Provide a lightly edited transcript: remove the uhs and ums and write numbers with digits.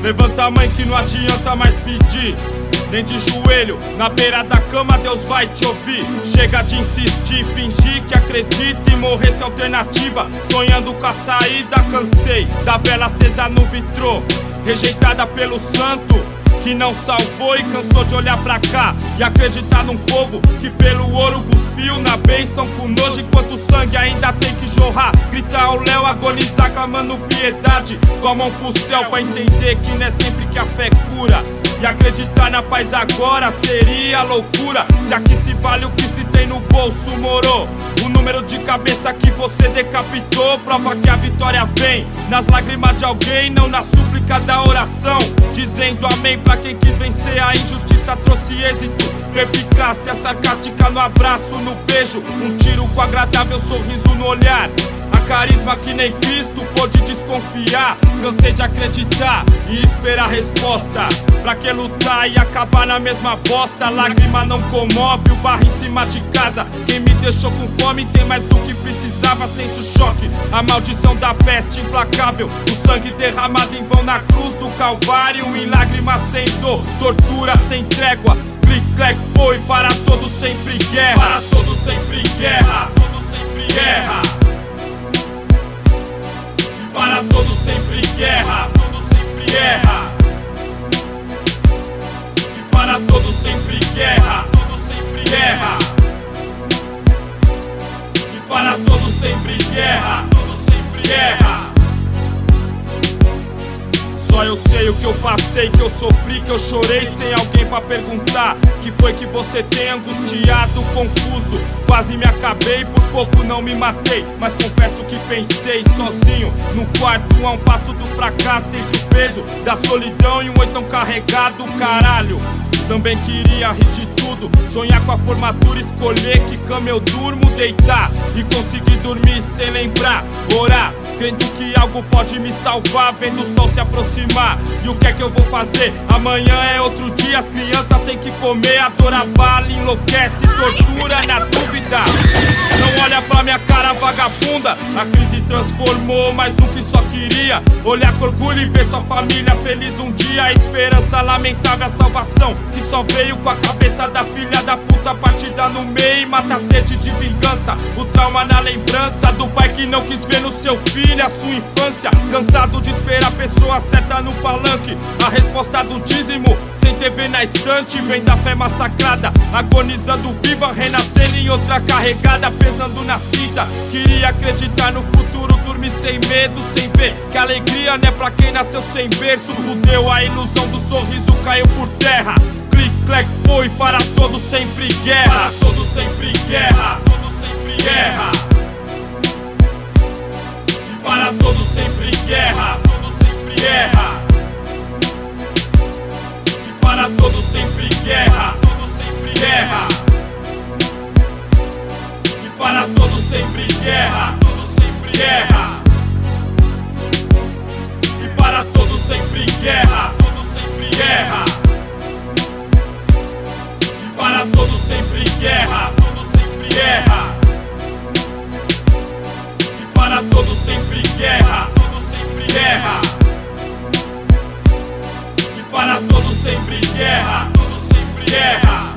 Levanta a mãe que não adianta mais pedir, nem de joelho, na beira da cama Deus vai te ouvir. Chega de insistir, fingir que acredita e morrer sem alternativa, sonhando com a saída. Cansei da vela acesa no vitrô, rejeitada pelo santo que não salvou e cansou de olhar pra cá e acreditar num povo que pelo ouro cuspiu na bênção com nojo, enquanto o sangue ainda tem que jorrar. Gritar ao léu, agonizar clamando piedade, com a mão pro céu pra entender que não é sempre que a fé cura. E acreditar na paz agora seria loucura, se aqui se vale o que se tem no bolso, moro. O número de cabeça que você decapitou prova que a vitória vem nas lágrimas de alguém, não na súplica da oração. Dizendo amém pra quem quis vencer a injustiça, trouxe êxito, perspicácia sarcástica no abraço, no beijo, um tiro com agradável sorriso no olhar. A carisma que nem Cristo pôde desconfiar. Cansei de acreditar e esperar resposta. Pra que lutar e acabar na mesma bosta? Lágrima não comove o barro em cima de casa. Quem me deixou com fome tem mais do que precisava. Sente o choque, a maldição da peste implacável, o sangue derramado em vão na cruz do Calvário. Em lágrimas sem dor, tortura sem trégua. Clic, clac, foi para todos sempre guerra. Para todos sempre guerra, todos sempre guerra. Para todos sempre guerra, todos sempre guerra. E para todos sempre guerra, todos sempre guerra. E para todos sempre guerra, todos sempre guerra. Só eu sei o que eu passei, que eu sofri, que eu chorei sem alguém pra perguntar. Que foi que você tem angustiado, confuso? Quase me acabei, por pouco não me matei, mas confesso que pensei sozinho no quarto a um passo do fracasso, entre o peso da solidão e um oitão carregado, caralho. Também queria rir de tudo, sonhar com a formatura, escolher que cama eu durmo, deitar e conseguir dormir sem lembrar, orar, crendo que algo pode me salvar, vendo o sol se aproximar. E o que é que eu vou fazer? Amanhã é outro dia, as crianças têm que comer, a dor abala, enlouquece, tortura na dúvida. Não olha pra minha cara vagabunda, a crise transformou mais um que só queria olhar com orgulho e ver sua família feliz um dia. A esperança lamentável, a salvação que só veio com a cabeça da filha da puta partida no meio e mata a sede de vingança. O trauma na lembrança do pai que não quis ver no seu filho a sua infância. Cansado de esperar a pessoa certa no palanque, a resposta do dízimo sem TV na estante, vem da fé massacrada, agonizando viva, renascendo em outra carregada, pesando na cinta. Queria acreditar no futuro, dormir sem medo, sem ver que a alegria não é pra quem nasceu sem berço. Fudeu, a ilusão do sorriso caiu por terra. Clic, clac, foi para todos sempre guerra. Para todos sempre guerra, todos sempre guerra. E para todos sempre guerra, todos sempre guerra. E para todos sempre guerra, todos sempre guerra. E para todos sempre guerra, todos sempre guerra. E para todos sempre guerra, todos sempre guerra. E para todos sempre guerra, todos sempre guerra. E para todos sempre guerra, todos sempre guerra. E para todos sempre guerra, todos sempre guerra.